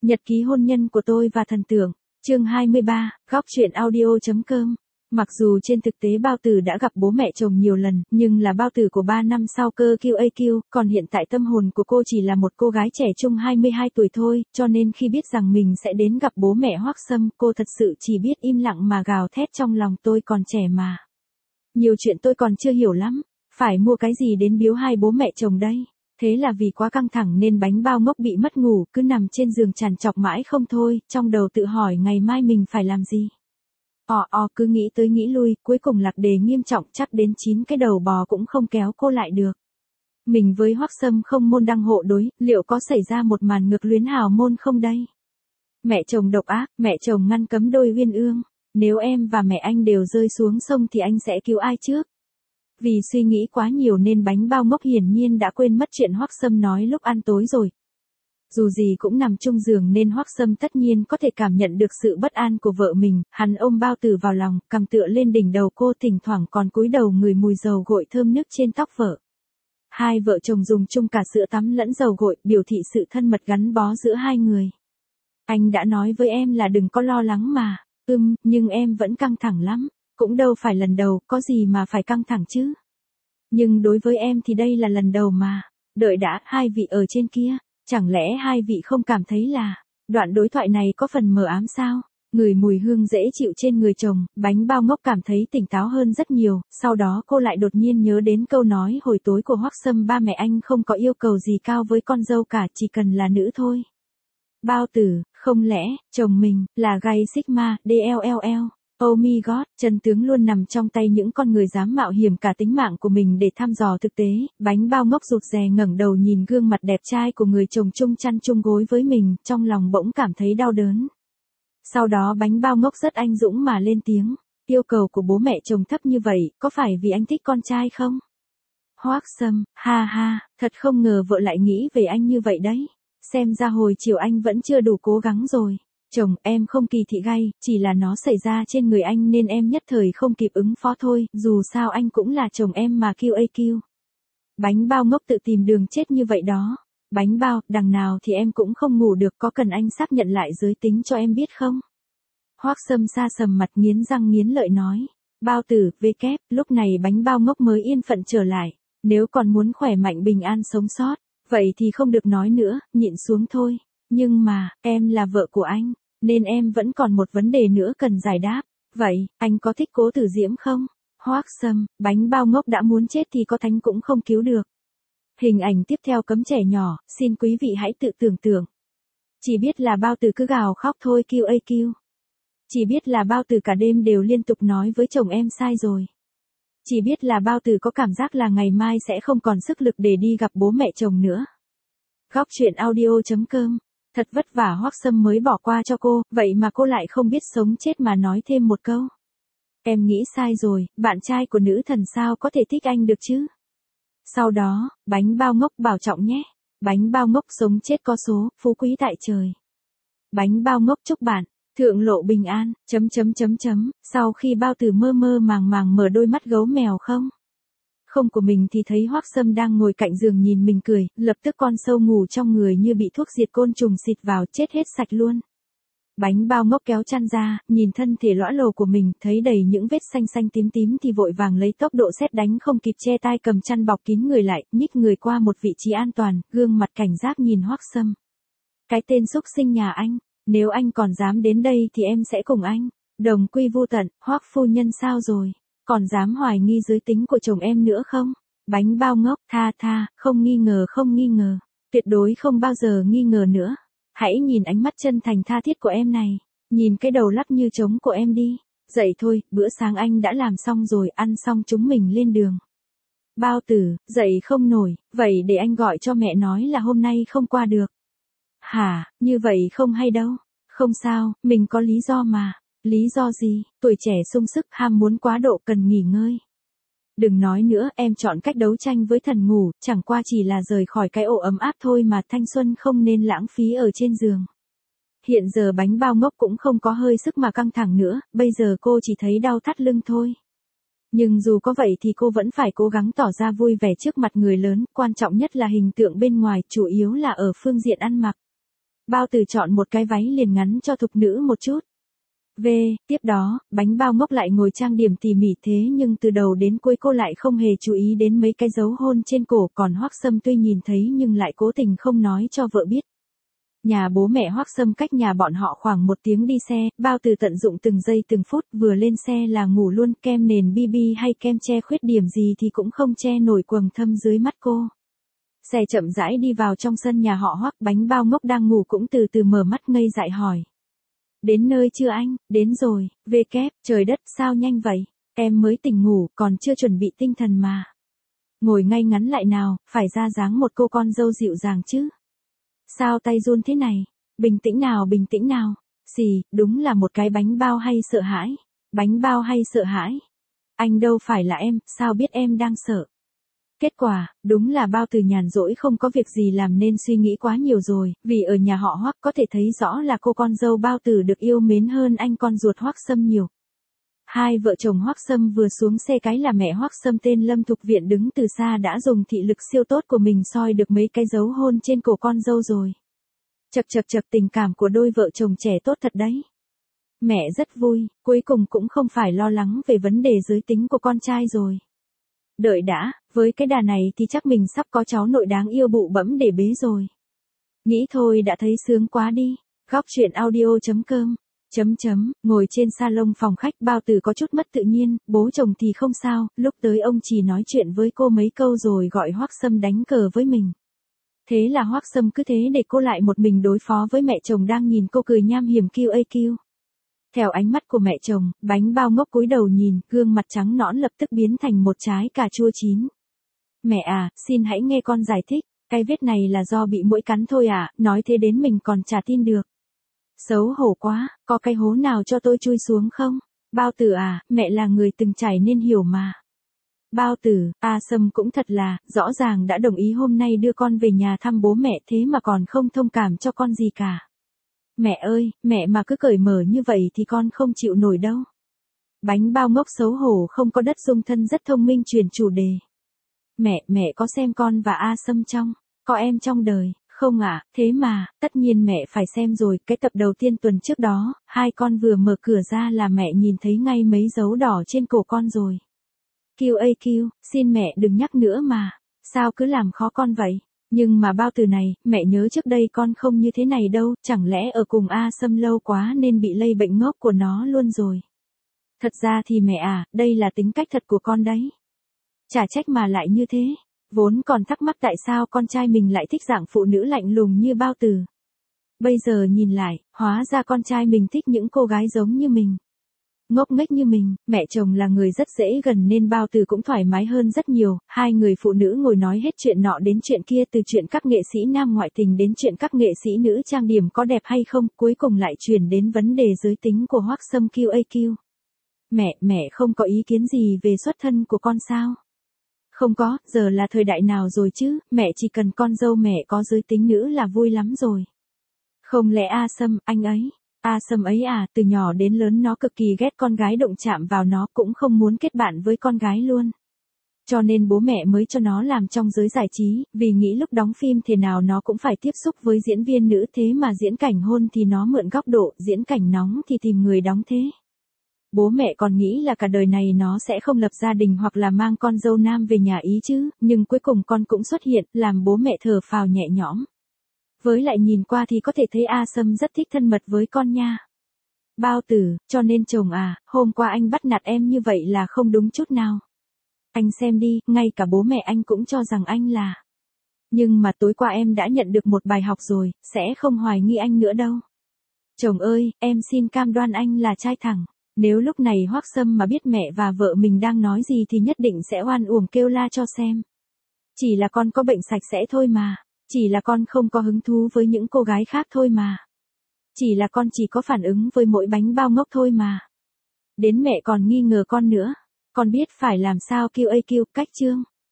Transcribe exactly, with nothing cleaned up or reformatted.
Nhật ký hôn nhân của tôi và thần tượng, chương hai mươi ba, góc truyện audio.com. Mặc dù trên thực tế Bao Tử đã gặp bố mẹ chồng nhiều lần, nhưng là Bao Tử của ba năm sau cơ quy a quy, còn hiện tại tâm hồn của cô chỉ là một cô gái trẻ trung hai mươi hai tuổi thôi, cho nên khi biết rằng mình sẽ đến gặp bố mẹ Hoắc Sâm, cô thật sự chỉ biết im lặng mà gào thét trong lòng, tôi còn trẻ mà. Nhiều chuyện tôi còn chưa hiểu lắm, phải mua cái gì đến biếu hai bố mẹ chồng đây. Thế là vì quá căng thẳng nên Bánh Bao Ngốc bị mất ngủ, cứ nằm trên giường trằn trọc mãi không thôi, trong đầu tự hỏi ngày mai mình phải làm gì. Ò ò cứ nghĩ tới nghĩ lui, cuối cùng lạc đề nghiêm trọng, chắc đến chín cái đầu bò cũng không kéo cô lại được. Mình với Hoắc Sâm không môn đăng hộ đối, liệu có xảy ra một màn ngược luyến hào môn không đây? Mẹ chồng độc ác, mẹ chồng ngăn cấm đôi uyên ương, nếu em và mẹ anh đều rơi xuống sông thì anh sẽ cứu ai trước? Vì suy nghĩ quá nhiều nên Bánh Bao Ngốc hiển nhiên đã quên mất chuyện Hoắc Sâm nói lúc ăn tối rồi. Dù gì cũng nằm chung giường nên Hoắc Sâm tất nhiên có thể cảm nhận được sự bất an của vợ mình, hắn ôm Bao Tử vào lòng, cầm tựa lên đỉnh đầu cô, thỉnh thoảng còn cúi đầu ngửi mùi dầu gội thơm nức trên tóc vợ. Hai vợ chồng dùng chung cả sữa tắm lẫn dầu gội, biểu thị sự thân mật gắn bó giữa hai người. Anh đã nói với em là đừng có lo lắng mà, ừm, nhưng em vẫn căng thẳng lắm. Cũng đâu phải lần đầu, có gì mà phải căng thẳng chứ. Nhưng đối với em thì đây là lần đầu mà. Đợi đã, hai vị ở trên kia, chẳng lẽ hai vị không cảm thấy là đoạn đối thoại này có phần mờ ám sao? Ngửi mùi hương dễ chịu trên người chồng, Bánh Bao Ngốc cảm thấy tỉnh táo hơn rất nhiều, sau đó cô lại đột nhiên nhớ đến câu nói hồi tối của Hoắc Sâm, ba mẹ anh không có yêu cầu gì cao với con dâu cả, chỉ cần là nữ thôi. Bao Tử, không lẽ chồng mình là gay Sigma, đê lờ lờ lờ? Oh my god, chân tướng luôn nằm trong tay những con người dám mạo hiểm cả tính mạng của mình để thăm dò thực tế. Bánh Bao Ngốc rụt rè ngẩng đầu nhìn gương mặt đẹp trai của người chồng chung chăn chung gối với mình, trong lòng bỗng cảm thấy đau đớn. Sau đó Bánh Bao Ngốc rất anh dũng mà lên tiếng, yêu cầu của bố mẹ chồng thấp như vậy, có phải vì anh thích con trai không? Hoắc Sâm, ha ha, thật không ngờ vợ lại nghĩ về anh như vậy đấy. Xem ra hồi chiều anh vẫn chưa đủ cố gắng rồi. Chồng, em không kỳ thị gay, chỉ là nó xảy ra trên người anh nên em nhất thời không kịp ứng phó thôi, dù sao anh cũng là chồng em mà quy a quy. Bánh Bao Ngốc tự tìm đường chết như vậy đó. Bánh Bao, đằng nào thì em cũng không ngủ được, có cần anh xác nhận lại giới tính cho em biết không? Hoắc Sâm sa sầm mặt, nghiến răng nghiến lợi nói. Bao Tử, vê kép, lúc này Bánh Bao Ngốc mới yên phận trở lại. Nếu còn muốn khỏe mạnh bình an sống sót, vậy thì không được nói nữa, nhịn xuống thôi. Nhưng mà, em là vợ của anh, nên em vẫn còn một vấn đề nữa cần giải đáp. Vậy, anh có thích Cố Tử Diễm không? Hoắc Sâm, Bánh Bao Ngốc đã muốn chết thì có thánh cũng không cứu được. Hình ảnh tiếp theo cấm trẻ nhỏ, xin quý vị hãy tự tưởng tượng. Chỉ biết là Bao Tử cứ gào khóc thôi quy a quy. Chỉ biết là Bao Tử cả đêm đều liên tục nói với chồng em sai rồi. Chỉ biết là Bao Tử có cảm giác là ngày mai sẽ không còn sức lực để đi gặp bố mẹ chồng nữa. Góc truyện audio.com. Thật vất vả Hoắc Sâm mới bỏ qua cho cô, vậy mà cô lại không biết sống chết mà nói thêm một câu. Em nghĩ sai rồi, bạn trai của nữ thần sao có thể thích anh được chứ? Sau đó, Bánh Bao Ngốc bảo trọng nhé. Bánh Bao Ngốc sống chết có số, phú quý tại trời. Bánh Bao Ngốc chúc bạn thượng lộ bình an, chấm chấm chấm chấm, sau khi Bao Tử mơ mơ màng màng mở đôi mắt gấu mèo không? Không của mình thì thấy Hoắc Sâm đang ngồi cạnh giường nhìn mình cười, lập tức con sâu ngủ trong người như bị thuốc diệt côn trùng xịt vào, chết hết sạch luôn. Bánh Bao Ngốc kéo chăn ra, nhìn thân thể lõa lồ của mình, thấy đầy những vết xanh xanh tím tím thì vội vàng lấy tốc độ sét đánh không kịp che tay cầm chăn bọc kín người lại, nhích người qua một vị trí an toàn, gương mặt cảnh giác nhìn Hoắc Sâm. Cái tên xúc sinh nhà anh, nếu anh còn dám đến đây thì em sẽ cùng anh đồng quy vu tận. Hoắc phu nhân sao rồi? Còn dám hoài nghi giới tính của chồng em nữa không? Bánh Bao Ngốc, tha tha, không nghi ngờ không nghi ngờ. Tuyệt đối không bao giờ nghi ngờ nữa. Hãy nhìn ánh mắt chân thành tha thiết của em này. Nhìn cái đầu lắc như trống của em đi. Dậy thôi, bữa sáng anh đã làm xong rồi, ăn xong chúng mình lên đường. Bao Tử, dậy không nổi, vậy để anh gọi cho mẹ nói là hôm nay không qua được. Hả, như vậy không hay đâu. Không sao, mình có lý do mà. Lý do gì? Tuổi trẻ sung sức, ham muốn quá độ, cần nghỉ ngơi. Đừng nói nữa, em chọn cách đấu tranh với thần ngủ, chẳng qua chỉ là rời khỏi cái ổ ấm áp thôi mà, thanh xuân không nên lãng phí ở trên giường. Hiện giờ Bánh Bao Ngốc cũng không có hơi sức mà căng thẳng nữa, bây giờ cô chỉ thấy đau thắt lưng thôi. Nhưng dù có vậy thì cô vẫn phải cố gắng tỏ ra vui vẻ trước mặt người lớn, quan trọng nhất là hình tượng bên ngoài, chủ yếu là ở phương diện ăn mặc. Bao Tử chọn một cái váy liền ngắn cho thục nữ một chút. V, tiếp đó, bánh bao ngốc lại ngồi trang điểm tỉ mỉ thế nhưng từ đầu đến cuối cô lại không hề chú ý đến mấy cái dấu hôn trên cổ, còn Hoắc Sâm tuy nhìn thấy nhưng lại cố tình không nói cho vợ biết. Nhà bố mẹ Hoắc Sâm cách nhà bọn họ khoảng một tiếng đi xe, Bao Tử tận dụng từng giây từng phút, vừa lên xe là ngủ luôn, kem nền bê bê hay kem che khuyết điểm gì thì cũng không che nổi quầng thâm dưới mắt cô. Xe chậm rãi đi vào trong sân nhà họ Hoắc, bánh bao ngốc đang ngủ cũng từ từ mở mắt ngây dại hỏi. Đến nơi chưa anh? Đến rồi. Về kép, trời đất, sao nhanh vậy? Em mới tỉnh ngủ, còn chưa chuẩn bị tinh thần mà. Ngồi ngay ngắn lại nào, phải ra dáng một cô con dâu dịu dàng chứ. Sao tay run thế này? Bình tĩnh nào, bình tĩnh nào. Xì, đúng là một cái bánh bao hay sợ hãi. Bánh bao hay sợ hãi. Anh đâu phải là em, sao biết em đang sợ. Kết quả, đúng là Bao Tử nhàn rỗi không có việc gì làm nên suy nghĩ quá nhiều rồi, vì ở nhà họ Hoắc có thể thấy rõ là cô con dâu Bao Tử được yêu mến hơn anh con ruột Hoắc Sâm nhiều. Hai vợ chồng Hoắc Sâm vừa xuống xe cái là mẹ Hoắc Sâm tên Lâm Thục Viện đứng từ xa đã dùng thị lực siêu tốt của mình soi được mấy cái dấu hôn trên cổ con dâu rồi. Chật chật chật, tình cảm của đôi vợ chồng trẻ tốt thật đấy. Mẹ rất vui, cuối cùng cũng không phải lo lắng về vấn đề giới tính của con trai rồi. Đợi đã, với cái đà này thì chắc mình sắp có cháu nội đáng yêu bụ bẫm để bế rồi. Nghĩ thôi đã thấy sướng quá đi. Góc truyện audio chấm com Chấm chấm, ngồi trên salon phòng khách, Bao Tử có chút mất tự nhiên, bố chồng thì không sao, lúc tới ông chỉ nói chuyện với cô mấy câu rồi gọi Hoắc Sâm đánh cờ với mình. Thế là Hoắc Sâm cứ thế để cô lại một mình đối phó với mẹ chồng đang nhìn cô cười nham hiểm kiu a kiu. Theo ánh mắt của mẹ chồng, bánh bao ngốc cúi đầu nhìn, gương mặt trắng nõn lập tức biến thành một trái cà chua chín. Mẹ à, xin hãy nghe con giải thích, cái vết này là do bị muỗi cắn thôi à, nói thế đến mình còn chả tin được. Xấu hổ quá, có cái hố nào cho tôi chui xuống không? Bao Tử à, mẹ là người từng trải nên hiểu mà. Bao Tử, A Sâm cũng thật là, rõ ràng đã đồng ý hôm nay đưa con về nhà thăm bố mẹ thế mà còn không thông cảm cho con gì cả. Mẹ ơi, mẹ mà cứ cởi mở như vậy thì con không chịu nổi đâu. Bánh bao ngốc xấu hổ không có đất dung thân rất thông minh chuyển chủ đề. Mẹ, mẹ có xem con và A Sâm trong, có em trong đời, không ạ, à, thế mà, tất nhiên mẹ phải xem rồi, cái tập đầu tiên tuần trước đó, hai con vừa mở cửa ra là mẹ nhìn thấy ngay mấy dấu đỏ trên cổ con rồi. kiu a kiu, xin mẹ đừng nhắc nữa mà, sao cứ làm khó con vậy? Nhưng mà Bao Tử này, mẹ nhớ trước đây con không như thế này đâu, chẳng lẽ ở cùng A Sâm lâu quá nên bị lây bệnh ngốc của nó luôn rồi. Thật ra thì mẹ à, đây là tính cách thật của con đấy. Chả trách mà lại như thế, vốn còn thắc mắc tại sao con trai mình lại thích dạng phụ nữ lạnh lùng như Bao Tử. Bây giờ nhìn lại, hóa ra con trai mình thích những cô gái giống như mình. Ngốc nghếch như mình, mẹ chồng là người rất dễ gần nên Bao Tử cũng thoải mái hơn rất nhiều, hai người phụ nữ ngồi nói hết chuyện nọ đến chuyện kia, từ chuyện các nghệ sĩ nam ngoại tình đến chuyện các nghệ sĩ nữ trang điểm có đẹp hay không, cuối cùng lại chuyển đến vấn đề giới tính của Hoắc Sâm kiu a kiu. Mẹ, mẹ không có ý kiến gì về xuất thân của con sao? Không có, giờ là thời đại nào rồi chứ, mẹ chỉ cần con dâu mẹ có giới tính nữ là vui lắm rồi. Không lẽ A Sâm, anh ấy? A Sâm ấy à, từ nhỏ đến lớn nó cực kỳ ghét con gái động chạm vào nó, cũng không muốn kết bạn với con gái luôn. Cho nên bố mẹ mới cho nó làm trong giới giải trí, vì nghĩ lúc đóng phim thế nào nó cũng phải tiếp xúc với diễn viên nữ, thế mà diễn cảnh hôn thì nó mượn góc độ, diễn cảnh nóng thì tìm người đóng thế. Bố mẹ còn nghĩ là cả đời này nó sẽ không lập gia đình hoặc là mang con dâu nam về nhà ý chứ, nhưng cuối cùng con cũng xuất hiện, làm bố mẹ thở phào nhẹ nhõm. Với lại nhìn qua thì có thể thấy A Sâm rất thích thân mật với con nha. Bao Tử, cho nên chồng à, hôm qua anh bắt nạt em như vậy là không đúng chút nào. Anh xem đi, ngay cả bố mẹ anh cũng cho rằng anh là. Nhưng mà tối qua em đã nhận được một bài học rồi, sẽ không hoài nghi anh nữa đâu. Chồng ơi, em xin cam đoan anh là trai thẳng. Nếu lúc này Hoắc Sâm mà biết mẹ và vợ mình đang nói gì thì nhất định sẽ oan uổng kêu la cho xem. Chỉ là con có bệnh sạch sẽ thôi mà. Chỉ là con không có hứng thú với những cô gái khác thôi mà. Chỉ là con chỉ có phản ứng với mỗi bánh bao ngốc thôi mà. Đến mẹ còn nghi ngờ con nữa. Con biết phải làm sao kiu a kiu, cách chương.